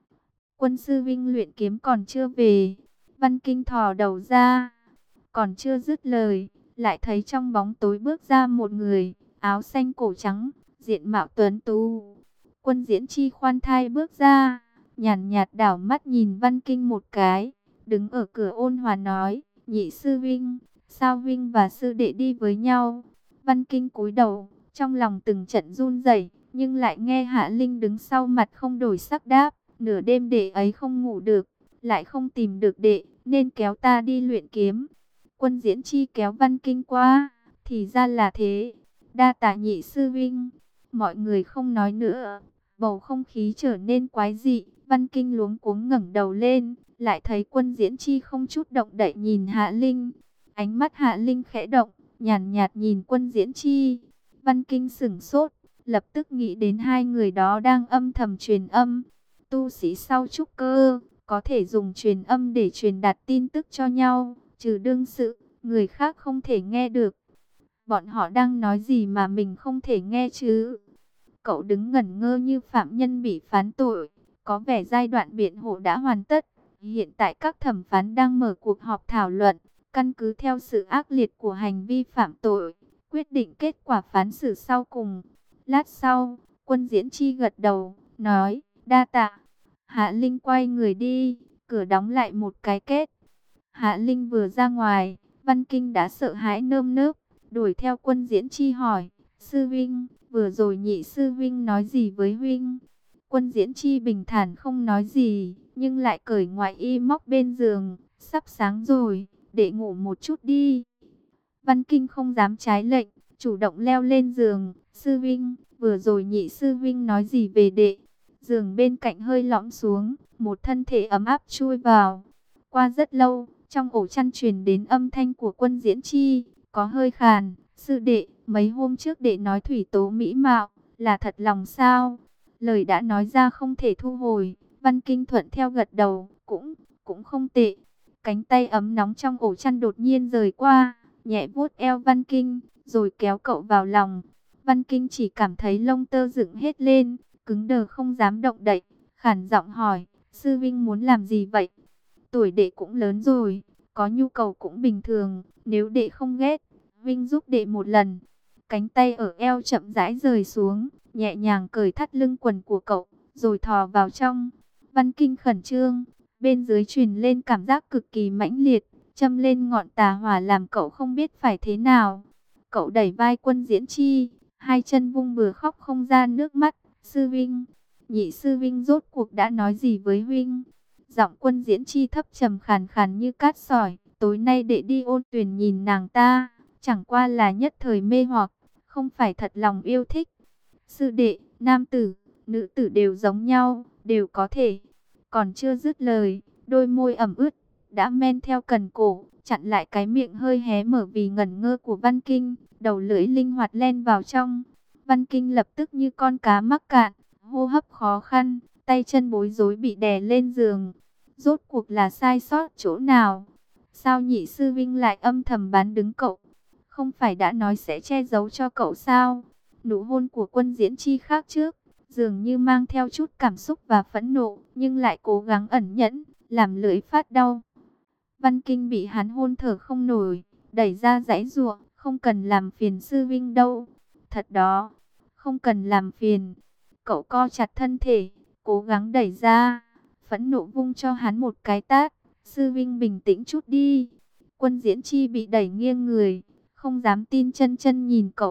Quân sư Vinh luyện kiếm còn chưa về. Văn Kinh thò đầu ra, còn chưa dứt lời, lại thấy trong bóng tối bước ra một người, áo xanh cổ trắng, diện mạo tuấn tú. Quân Diễn Chi khoan thai bước ra, nhàn nhạt đảo mắt nhìn Văn Kinh một cái, đứng ở cửa ôn hòa nói, nhị sư Vinh, sao Vinh và sư đệ đi với nhau? Văn Kinh cúi đầu, trong lòng từng trận run rẩy, nhưng lại nghe Hạ Linh đứng sau mặt không đổi sắc đáp, nửa đêm đệ ấy không ngủ được, lại không tìm được đệ, nên kéo ta đi luyện kiếm. Quân Diễn Chi kéo Văn Kinh qua, thì ra là thế, đa tạ nhị sư Vinh. Mọi người không nói nữa, bầu không khí trở nên quái dị. Văn Kinh luống cuống ngẩng đầu lên, lại thấy Quân Diễn Chi không chút động đậy nhìn Hạ Linh. Ánh mắt Hạ Linh khẽ động, nhàn nhạt nhìn Quân Diễn Chi. Văn Kinh sửng sốt, lập tức nghĩ đến hai người đó đang âm thầm truyền âm. Tu sĩ sau trúc cơ, có thể dùng truyền âm để truyền đạt tin tức cho nhau, trừ đương sự, người khác không thể nghe được. Bọn họ đang nói gì mà mình không thể nghe chứ? Cậu đứng ngẩn ngơ như phạm nhân bị phán tội. Có vẻ giai đoạn biện hộ đã hoàn tất. Hiện tại các thẩm phán đang mở cuộc họp thảo luận, căn cứ theo sự ác liệt của hành vi phạm tội, quyết định kết quả phán xử sau cùng. Lát sau, Quân Diễn Chi gật đầu, nói, đa tạ. Hạ Linh quay người đi, cửa đóng lại một cái kết. Hạ Linh vừa ra ngoài, Văn Kinh đã sợ hãi nơm nớp, đuổi theo Quân Diễn Chi hỏi, sư Vinh, vừa rồi nhị sư Vinh nói gì với Huynh? Quân Diễn Chi bình thản không nói gì, nhưng lại cởi ngoại y móc bên giường, sắp sáng rồi, để ngủ một chút đi. Văn Kinh không dám trái lệnh, chủ động leo lên giường, sư Vinh, vừa rồi nhị sư Vinh nói gì về đệ? Giường bên cạnh hơi lõm xuống, một thân thể ấm áp chui vào. Qua rất lâu, trong ổ chăn truyền đến âm thanh của Quân Diễn Chi, có hơi khàn, sư đệ, mấy hôm trước đệ nói thủy tố mỹ mạo, là thật lòng sao? Lời đã nói ra không thể thu hồi. Văn Kinh thuận theo gật đầu, cũng, cũng không tệ. Cánh tay ấm nóng trong ổ chăn đột nhiên rời qua, nhẹ vuốt eo Văn Kinh, rồi kéo cậu vào lòng. Văn Kinh chỉ cảm thấy lông tơ dựng hết lên, cứng đờ không dám động đậy, khản giọng hỏi, sư Vinh muốn làm gì vậy? Tuổi đệ cũng lớn rồi, có nhu cầu cũng bình thường, nếu đệ không ghét, Vinh giúp đệ một lần. Cánh tay ở eo chậm rãi rời xuống, nhẹ nhàng cởi thắt lưng quần của cậu, rồi thò vào trong. Văn Kinh khẩn trương, bên dưới truyền lên cảm giác cực kỳ mãnh liệt, châm lên ngọn tà hỏa làm cậu không biết phải thế nào. Cậu đẩy vai Quân Diễn Chi, hai chân vung bừa khóc không ra nước mắt. Sư Vinh, nhị sư Vinh rốt cuộc đã nói gì với Huynh? Giọng Quân Diễn Chi thấp trầm khàn khàn như cát sỏi. Tối nay đệ đi Ôn Tuyền nhìn nàng ta, chẳng qua là nhất thời mê hoặc, không phải thật lòng yêu thích. Sư đệ, nam tử, nữ tử đều giống nhau, đều có thể. Còn chưa dứt lời, đôi môi ẩm ướt đã men theo cần cổ, chặn lại cái miệng hơi hé mở vì ngẩn ngơ của Văn Kinh. Đầu lưỡi linh hoạt len vào trong. Văn Kinh lập tức như con cá mắc cạn, hô hấp khó khăn, tay chân bối rối bị đè lên giường. Rốt cuộc là sai sót chỗ nào? Sao nhị sư Vinh lại âm thầm bán đứng cậu? Không phải đã nói sẽ che giấu cho cậu sao? Nụ hôn của Quân Diễn Chi khác trước, dường như mang theo chút cảm xúc và phẫn nộ, nhưng lại cố gắng ẩn nhẫn, làm lưỡi phát đau. Văn Kinh bị hắn hôn thở không nổi, đẩy ra giãy giụa, không cần làm phiền sư Vinh đâu. Thật đó, không cần làm phiền. Cậu co chặt thân thể, cố gắng đẩy ra, phẫn nộ vung cho hắn một cái tát. Sư Vinh bình tĩnh chút đi. Quân Diễn Chi bị đẩy nghiêng người, không dám tin chân chân nhìn cậu.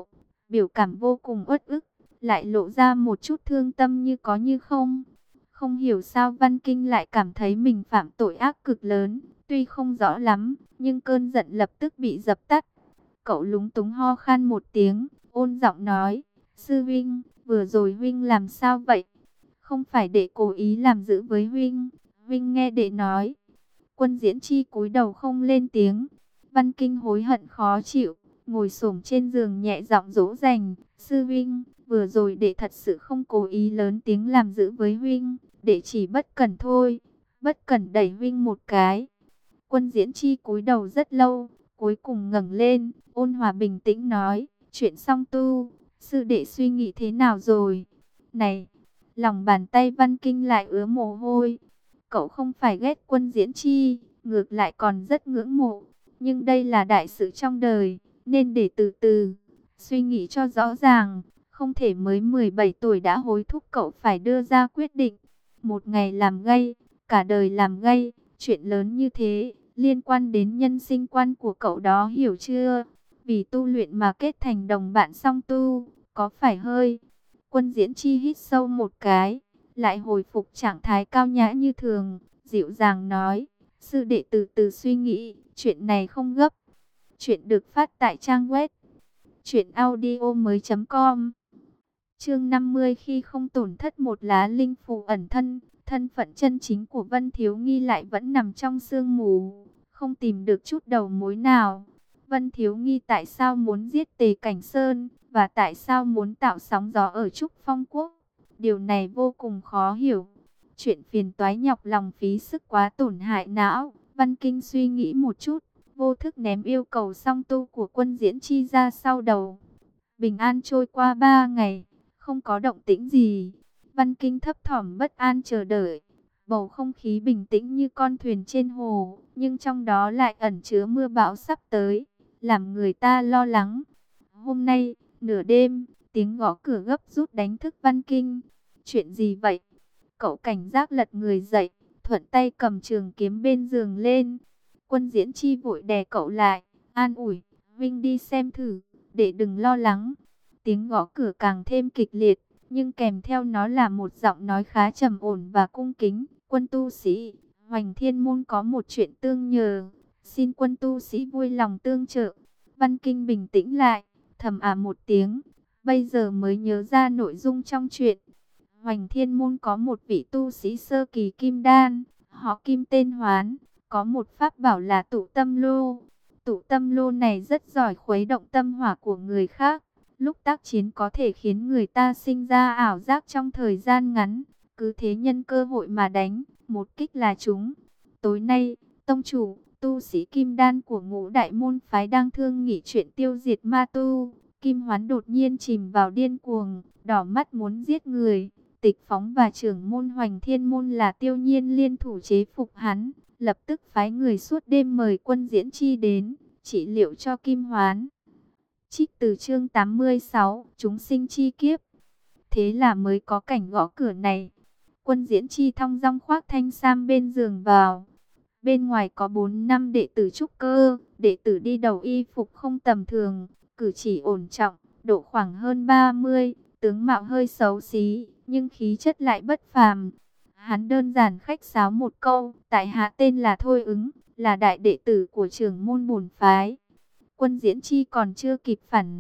biểu cảm vô cùng uất ức, lại lộ ra một chút thương tâm như có như không. Không hiểu sao Văn Kinh lại cảm thấy mình phạm tội ác cực lớn, tuy không rõ lắm, nhưng cơn giận lập tức bị dập tắt. Cậu lúng túng ho khan một tiếng, ôn giọng nói, sư huynh, vừa rồi huynh làm sao vậy? Không phải đệ cố ý làm dữ với huynh, huynh nghe đệ nói. Quân Diễn Chi cúi đầu không lên tiếng. Văn Kinh hối hận khó chịu, ngồi xổm trên giường nhẹ giọng dỗ dành, sư huynh, vừa rồi đệ thật sự không cố ý lớn tiếng làm dữ với huynh, đệ chỉ bất cẩn thôi, bất cẩn đẩy huynh một cái. Quân Diễn Chi cúi đầu rất lâu, cuối cùng ngẩng lên, ôn hòa bình tĩnh nói, chuyện song tu, sư đệ suy nghĩ thế nào rồi? Này, lòng bàn tay Văn Kinh lại ứa mồ hôi. Cậu không phải ghét Quân Diễn Chi, ngược lại còn rất ngưỡng mộ. Nhưng đây là đại sự trong đời, nên để từ từ, suy nghĩ cho rõ ràng. Không thể mới mười bảy tuổi đã hối thúc cậu phải đưa ra quyết định. Một ngày làm gay, cả đời làm gay, chuyện lớn như thế, liên quan đến nhân sinh quan của cậu đó hiểu chưa? Vì tu luyện mà kết thành đồng bạn song tu, có phải hơi? Quân Diễn Chi hít sâu một cái, lại hồi phục trạng thái cao nhã như thường, dịu dàng nói, sư đệ từ từ suy nghĩ, chuyện này không gấp. Chuyện được phát tại trang web truyện audio mới chấm com. Chương năm mươi, khi không tổn thất một lá linh phù ẩn thân, thân phận chân chính của Vân Thiếu Nghi lại vẫn nằm trong sương mù, không tìm được chút đầu mối nào. Vân Thiếu Nghi tại sao muốn giết Tề Cảnh Sơn, và tại sao muốn tạo sóng gió ở Trúc Phong Quốc? Điều này vô cùng khó hiểu. Chuyện phiền toái nhọc lòng phí sức quá tổn hại não. Văn Kinh suy nghĩ một chút, vô thức ném yêu cầu song tu của Quân Diễn Chi ra sau đầu. Bình an trôi qua ba ngày, không có động tĩnh gì. Văn Kinh thấp thỏm bất an chờ đợi. Bầu không khí bình tĩnh như con thuyền trên hồ, nhưng trong đó lại ẩn chứa mưa bão sắp tới, làm người ta lo lắng. Hôm nay, nửa đêm, tiếng gõ cửa gấp rút đánh thức Văn Kinh. Chuyện gì vậy? Cậu cảnh giác lật người dậy, thuận tay cầm trường kiếm bên giường lên. Quân Diễn Chi vội đè cậu lại, an ủi, Vinh đi xem thử, để đừng lo lắng. Tiếng gõ cửa càng thêm kịch liệt, nhưng kèm theo nó là một giọng nói khá trầm ổn và cung kính. Quân tu sĩ, Hoành Thiên Môn có một chuyện tương nhờ, xin quân tu sĩ vui lòng tương trợ. Văn Kinh bình tĩnh lại, thầm à một tiếng, bây giờ mới nhớ ra nội dung trong chuyện. Hoành Thiên Môn có một vị tu sĩ sơ kỳ kim đan, họ Kim tên Hoán, có một pháp bảo là tụ tâm lô. Tụ tâm lô này rất giỏi khuấy động tâm hỏa của người khác, lúc tác chiến có thể khiến người ta sinh ra ảo giác trong thời gian ngắn, cứ thế nhân cơ hội mà đánh, một kích là chúng. Tối nay, tông chủ, tu sĩ kim đan của Ngũ Đại môn phái đang thương nghị chuyện tiêu diệt ma tu. Kim Hoán đột nhiên chìm vào điên cuồng, đỏ mắt muốn giết người. Tịch Phóng và trưởng môn Hoành Thiên Môn là Tiêu Nhiên liên thủ chế phục hắn, lập tức phái người suốt đêm mời Quân Diễn Chi đến, trị liệu cho Kim Hoán. Trích từ chương tám mươi sáu, chúng sinh chi kiếp. Thế là mới có cảnh gõ cửa này. Quân Diễn Chi thong dong khoác thanh sam bên giường vào. Bên ngoài có bốn năm đệ tử trúc cơ, đệ tử đi đầu y phục không tầm thường, cử chỉ ổn trọng, độ khoảng hơn ba mươi, tướng mạo hơi xấu xí, nhưng khí chất lại bất phàm. Hắn đơn giản khách sáo một câu, tại hạ tên là Thôi Ứng, là đại đệ tử của trưởng môn bổn phái. Quân Diễn Chi còn chưa kịp phản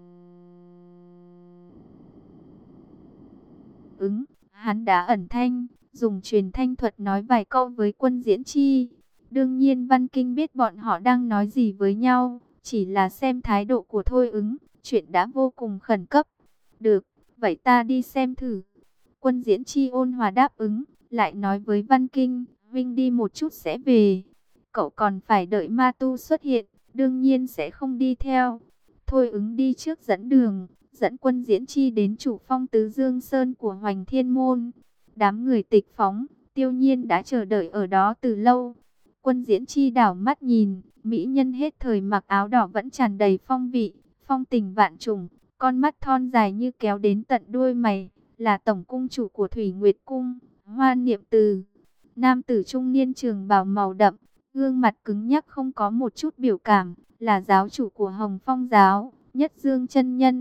ứng, hắn đã ẩn thanh, dùng truyền thanh thuật nói vài câu với Quân Diễn Chi. Đương nhiên Văn Kinh biết bọn họ đang nói gì với nhau, chỉ là xem thái độ của Thôi Ứng, chuyện đã vô cùng khẩn cấp. Được, vậy ta đi xem thử. Quân Diễn Chi ôn hòa đáp ứng, lại nói với Văn Kinh, Vinh đi một chút sẽ về. Cậu còn phải đợi ma tu xuất hiện, đương nhiên sẽ không đi theo. Thôi Ứng đi trước dẫn đường, dẫn Quân Diễn Chi đến chủ phong Tứ Dương Sơn của Hoành Thiên Môn. Đám người Tịch Phóng, Tiêu Nhiên đã chờ đợi ở đó từ lâu. Quân Diễn Chi đảo mắt nhìn, mỹ nhân hết thời mặc áo đỏ vẫn tràn đầy phong vị, phong tình vạn trùng, con mắt thon dài như kéo đến tận đuôi mày, là tổng cung chủ của Thủy Nguyệt Cung, Hoa Niệm Từ. Nam tử trung niên trường bào màu đậm, gương mặt cứng nhắc không có một chút biểu cảm, là giáo chủ của Hồng Phong giáo, Nhất Dương chân nhân.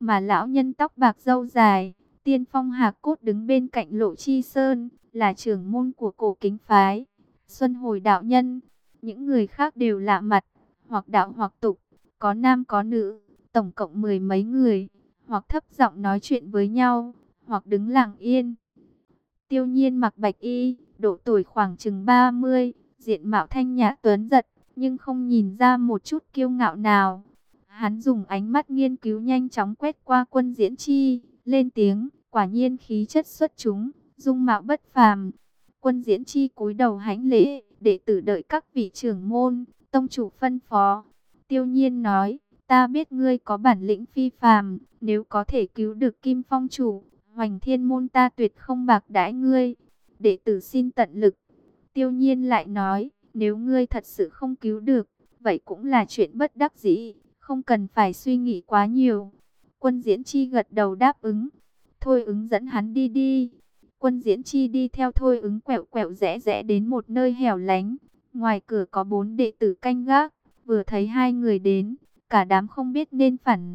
mà lão nhân tóc bạc râu dài, tiên phong hạc cốt đứng bên cạnh Lộ Chi Sơn, là trưởng môn của Cổ Kính phái, Xuân Hồi đạo nhân. Những người khác đều lạ mặt, hoặc đạo hoặc tục, có nam có nữ, tổng cộng mười mấy người, hoặc thấp giọng nói chuyện với nhau, hoặc đứng lặng yên. Tiêu Nhiên mặc bạch y, độ tuổi khoảng chừng ba mươi, diện mạo thanh nhã tuấn giật, nhưng không nhìn ra một chút kiêu ngạo nào. Hắn dùng ánh mắt nghiên cứu nhanh chóng quét qua Quân Diễn Chi, lên tiếng, quả nhiên khí chất xuất chúng, dung mạo bất phàm. Quân Diễn Chi cúi đầu hãnh lễ, đệ tử đợi các vị trưởng môn, tông chủ phân phó. Tiêu Nhiên nói, ta biết ngươi có bản lĩnh phi phàm, nếu có thể cứu được Kim Phong chủ, Hoành Thiên môn ta tuyệt không bạc đãi ngươi. Đệ tử xin tận lực. Tiêu Nhiên lại nói, nếu ngươi thật sự không cứu được, vậy cũng là chuyện bất đắc dĩ, không cần phải suy nghĩ quá nhiều. Quân Diễn Chi gật đầu đáp ứng. Thôi ứng dẫn hắn đi đi. Quân Diễn Chi đi theo Thôi ứng quẹo quẹo rẽ rẽ đến một nơi hẻo lánh. Ngoài cửa có bốn đệ tử canh gác. Vừa thấy hai người đến, cả đám không biết nên phản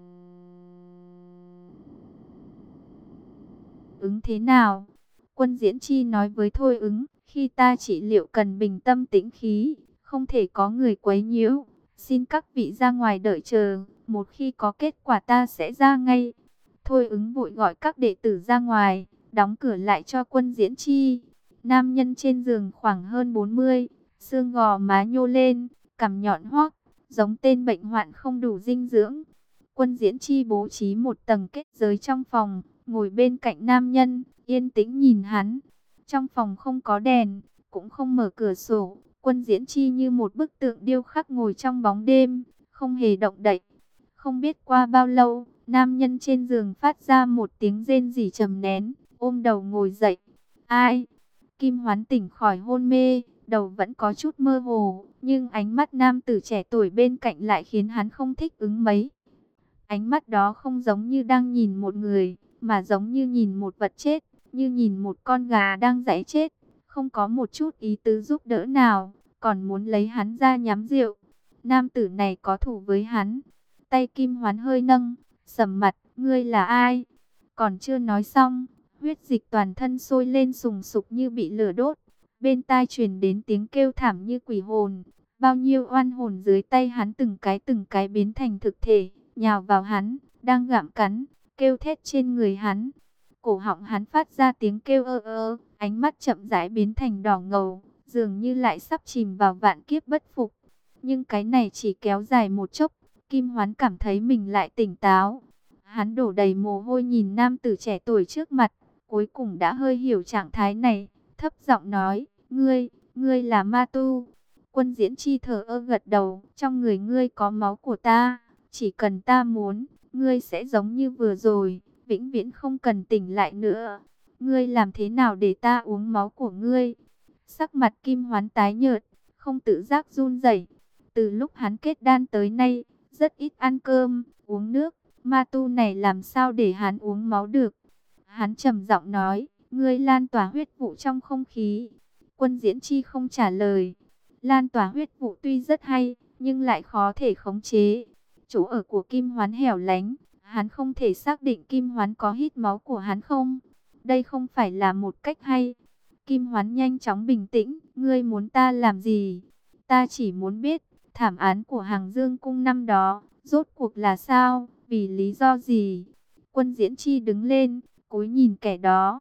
ứng thế nào. Quân Diễn Chi nói với Thôi ứng, khi ta trị liệu cần bình tâm tĩnh khí, không thể có người quấy nhiễu. Xin các vị ra ngoài đợi chờ, một khi có kết quả ta sẽ ra ngay. Thôi ứng vội gọi các đệ tử ra ngoài, đóng cửa lại cho Quân Diễn Chi. Nam nhân trên giường khoảng hơn bốn mươi, xương gò má nhô lên, cằm nhọn hoắt, giống tên bệnh hoạn không đủ dinh dưỡng. Quân Diễn Chi bố trí một tầng kết giới trong phòng, ngồi bên cạnh nam nhân, yên tĩnh nhìn hắn. Trong phòng không có đèn, cũng không mở cửa sổ. Quân Diễn Chi như một bức tượng điêu khắc ngồi trong bóng đêm, không hề động đậy. Không biết qua bao lâu, nam nhân trên giường phát ra một tiếng rên rỉ trầm nén, ôm đầu ngồi dậy. Ai? Kim Hoán tỉnh khỏi hôn mê, đầu vẫn có chút mơ hồ, nhưng ánh mắt nam tử trẻ tuổi bên cạnh lại khiến hắn không thích ứng mấy. Ánh mắt đó không giống như đang nhìn một người, mà giống như nhìn một vật chết, như nhìn một con gà đang giãy chết, không có một chút ý tứ giúp đỡ nào, còn muốn lấy hắn ra nhắm rượu. Nam tử này có thù với hắn. Tay Kim Hoán hơi nâng, sầm mặt, ngươi là ai? Còn chưa nói xong, huyết dịch toàn thân sôi lên sùng sục như bị lửa đốt. Bên tai truyền đến tiếng kêu thảm như quỷ hồn. Bao nhiêu oan hồn dưới tay hắn từng cái từng cái biến thành thực thể, nhào vào hắn, đang gặm cắn, kêu thét trên người hắn. Cổ họng hắn phát ra tiếng kêu ơ ơ, ánh mắt chậm rãi biến thành đỏ ngầu, dường như lại sắp chìm vào vạn kiếp bất phục. Nhưng cái này chỉ kéo dài một chốc, Kim Hoán cảm thấy mình lại tỉnh táo. Hắn đổ đầy mồ hôi nhìn nam tử trẻ tuổi trước mặt, cuối cùng đã hơi hiểu trạng thái này, thấp giọng nói, ngươi, ngươi là ma tu. Quân Diễn Chi thở ơ gật đầu, trong người ngươi có máu của ta, chỉ cần ta muốn, ngươi sẽ giống như vừa rồi, vĩnh viễn không cần tỉnh lại nữa. Ngươi làm thế nào để ta uống máu của ngươi? Sắc mặt Kim Hoán tái nhợt, không tự giác run rẩy. Từ lúc hắn kết đan tới nay, rất ít ăn cơm, uống nước, ma tu này làm sao để hắn uống máu được? Hắn trầm giọng nói, ngươi lan tỏa huyết vụ trong không khí. Quân Diễn Chi không trả lời. Lan tỏa huyết vụ tuy rất hay, nhưng lại khó thể khống chế. Chỗ ở của Kim Hoán hẻo lánh, hắn không thể xác định Kim Hoán có hít máu của hắn không. Đây không phải là một cách hay. Kim Hoán nhanh chóng bình tĩnh, ngươi muốn ta làm gì? Ta chỉ muốn biết, thảm án của Hàng Dương Cung năm đó, rốt cuộc là sao, vì lý do gì? Quân Diễn Chi đứng lên, cúi nhìn kẻ đó.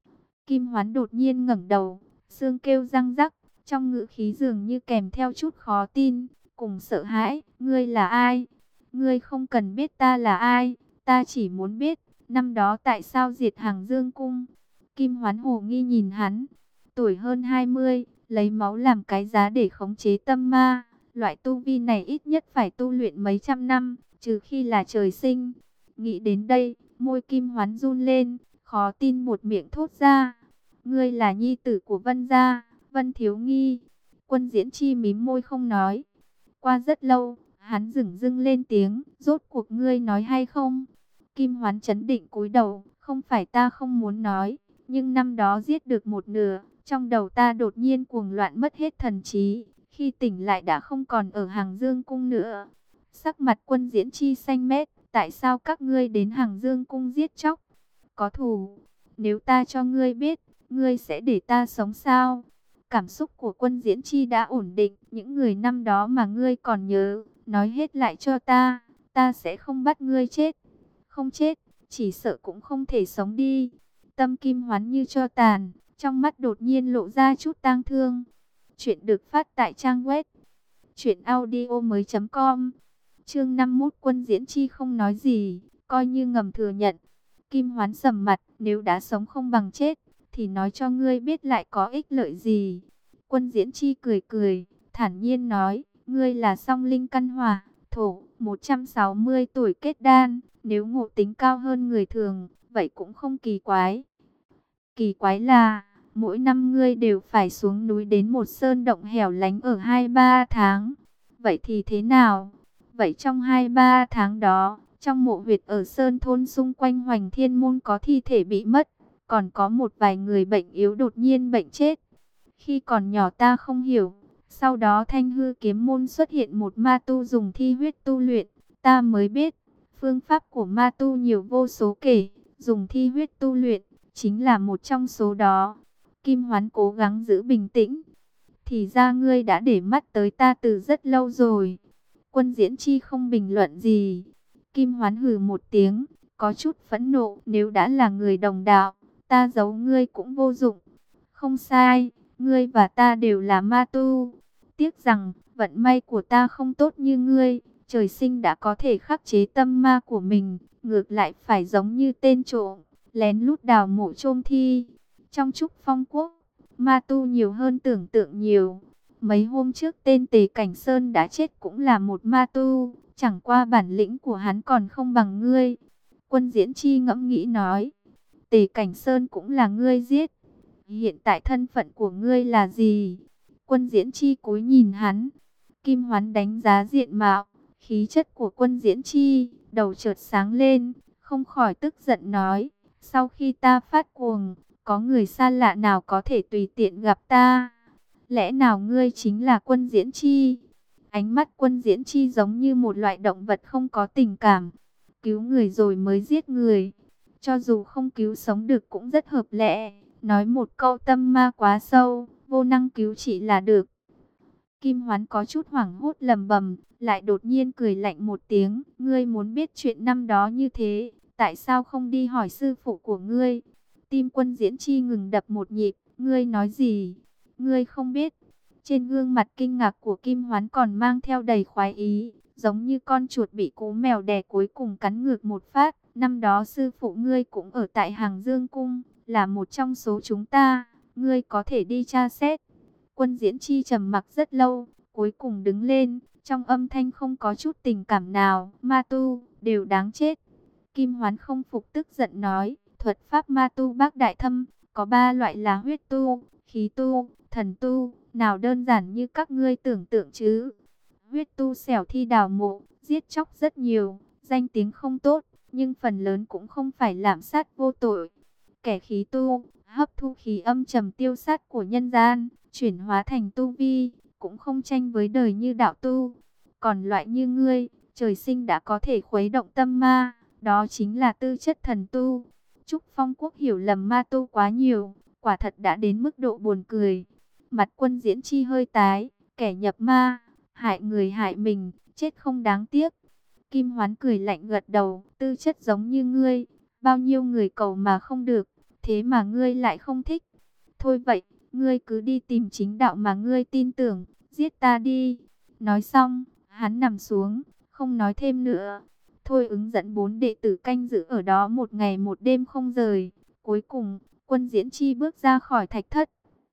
Kim Hoán đột nhiên ngẩng đầu, xương kêu răng rắc, trong ngữ khí dường như kèm theo chút khó tin, cùng sợ hãi. Ngươi là ai? Ngươi không cần biết ta là ai, ta chỉ muốn biết, năm đó tại sao diệt Hàng Dương Cung? Kim Hoán hồ nghi nhìn hắn, tuổi hơn hai mươi, lấy máu làm cái giá để khống chế tâm ma. Loại tu vi này ít nhất phải tu luyện mấy trăm năm, trừ khi là trời sinh. Nghĩ đến đây, môi Kim Hoán run lên, khó tin một miệng thốt ra. Ngươi là nhi tử của Vân gia, Vân Thiếu Nghi. Quân Diễn Chi mím môi không nói. Qua rất lâu, hắn dửng dưng lên tiếng, rốt cuộc ngươi nói hay không? Kim Hoán chấn định cúi đầu, không phải ta không muốn nói, nhưng năm đó giết được một nửa, trong đầu ta đột nhiên cuồng loạn mất hết thần trí, khi tỉnh lại đã không còn ở Hàng Dương Cung nữa. Sắc mặt Quân Diễn Chi xanh mét, Tại sao các ngươi đến Hàng Dương cung giết chóc? Có thù? Nếu ta cho ngươi biết, ngươi sẽ để ta sống sao? Cảm xúc của Quân Diễn Chi đã ổn định. Những người năm đó mà ngươi còn nhớ, nói hết lại cho ta. Ta sẽ không bắt ngươi chết. Không chết, chỉ sợ cũng không thể sống đi. Tâm Kim Hoán như cho tàn, trong mắt đột nhiên lộ ra chút tang thương. Chuyện được phát tại trang web truyện audio mới chấm com. Chương năm mươi mốt. Quân Diễn Chi không nói gì, coi như ngầm thừa nhận. Kim Hoán sầm mặt, nếu đã sống không bằng chết, thì nói cho ngươi biết lại có ích lợi gì. Quân Diễn Chi cười cười, thản nhiên nói, ngươi là song linh căn hỏa, thổ, một trăm sáu mươi tuổi kết đan, nếu ngộ tính cao hơn người thường, vậy cũng không kỳ quái. Kỳ quái là, mỗi năm ngươi đều phải xuống núi đến một sơn động hẻo lánh ở hai ba tháng. Vậy thì thế nào? Vậy trong hai ba tháng đó, trong mộ huyệt ở sơn thôn xung quanh Hoành Thiên Môn có thi thể bị mất, còn có một vài người bệnh yếu đột nhiên bệnh chết. Khi còn nhỏ ta không hiểu, sau đó Thanh Hư Kiếm Môn xuất hiện một ma tu dùng thi huyết tu luyện, ta mới biết, phương pháp của ma tu nhiều vô số kể, dùng thi huyết tu luyện, chính là một trong số đó. Kim Hoán cố gắng giữ bình tĩnh. Thì ra ngươi đã để mắt tới ta từ rất lâu rồi. Quân Diễn Chi không bình luận gì. Kim Hoán hừ một tiếng, có chút phẫn nộ. Nếu đã là người đồng đạo, ta giấu ngươi cũng vô dụng. Không sai, ngươi và ta đều là ma tu. Tiếc rằng, vận may của ta không tốt như ngươi. Trời sinh đã có thể khắc chế tâm ma của mình. Ngược lại phải giống như tên trộm, lén lút đào mộ chôn thi. Trong Trúc Phong Quốc, ma tu nhiều hơn tưởng tượng nhiều. Mấy hôm trước tên Tề Cảnh Sơn đã chết cũng là một ma tu. Chẳng qua bản lĩnh của hắn còn không bằng ngươi. Quân Diễn Chi ngẫm nghĩ nói. Tề Cảnh Sơn cũng là ngươi giết. Hiện tại thân phận của ngươi là gì? Quân Diễn Chi cúi nhìn hắn. Kim Hoán đánh giá diện mạo, khí chất của Quân Diễn Chi, đầu chợt sáng lên, không khỏi tức giận nói. Sau khi ta phát cuồng, có người xa lạ nào có thể tùy tiện gặp ta? Lẽ nào ngươi chính là Quân Diễn Chi? Ánh mắt Quân Diễn Chi giống như một loại động vật không có tình cảm. Cứu người rồi mới giết người. Cho dù không cứu sống được cũng rất hợp lẽ. Nói một câu tâm ma quá sâu, vô năng cứu trị là được. Kim Hoán có chút hoảng hốt lầm bầm, lại đột nhiên cười lạnh một tiếng. Ngươi muốn biết chuyện năm đó như thế, tại sao không đi hỏi sư phụ của ngươi? Tim Quân Diễn Chi ngừng đập một nhịp. Ngươi nói gì? Ngươi không biết. Trên gương mặt kinh ngạc của Kim Hoán còn mang theo đầy khoái ý, giống như con chuột bị cú mèo đè cuối cùng cắn ngược một phát. Năm đó sư phụ ngươi cũng ở tại Hàng Dương Cung, là một trong số chúng ta. Ngươi có thể đi tra xét. Quân Diễn Chi trầm mặc rất lâu, cuối cùng đứng lên, trong âm thanh không có chút tình cảm nào. Ma tu, đều đáng chết. Kim Hoán không phục tức giận nói, thuật pháp ma tu bác đại thâm, có ba loại là huyết tu, khí tu, thần tu, nào đơn giản như các ngươi tưởng tượng chứ. Huyết tu xẻo thi đào mộ, giết chóc rất nhiều, danh tiếng không tốt, nhưng phần lớn cũng không phải lạm sát vô tội. Kẻ khí tu, hấp thu khí âm trầm tiêu sát của nhân gian, chuyển hóa thành tu vi, cũng không tranh với đời như đạo tu. Còn loại như ngươi, trời sinh đã có thể khuấy động tâm ma, đó chính là tư chất thần tu. Trúc Phong Quốc hiểu lầm ma tu quá nhiều, quả thật đã đến mức độ buồn cười. Mặt Quân Diễn Chi hơi tái, kẻ nhập ma, hại người hại mình, chết không đáng tiếc. Kim Hoán cười lạnh gật đầu, tư chất giống như ngươi, bao nhiêu người cầu mà không được, thế mà ngươi lại không thích. Thôi vậy, ngươi cứ đi tìm chính đạo mà ngươi tin tưởng, giết ta đi. Nói xong, hắn nằm xuống, không nói thêm nữa. Thôi ứng dẫn bốn đệ tử canh giữ ở đó một ngày một đêm không rời. Cuối cùng, Quân Diễn Chi bước ra khỏi thạch thất,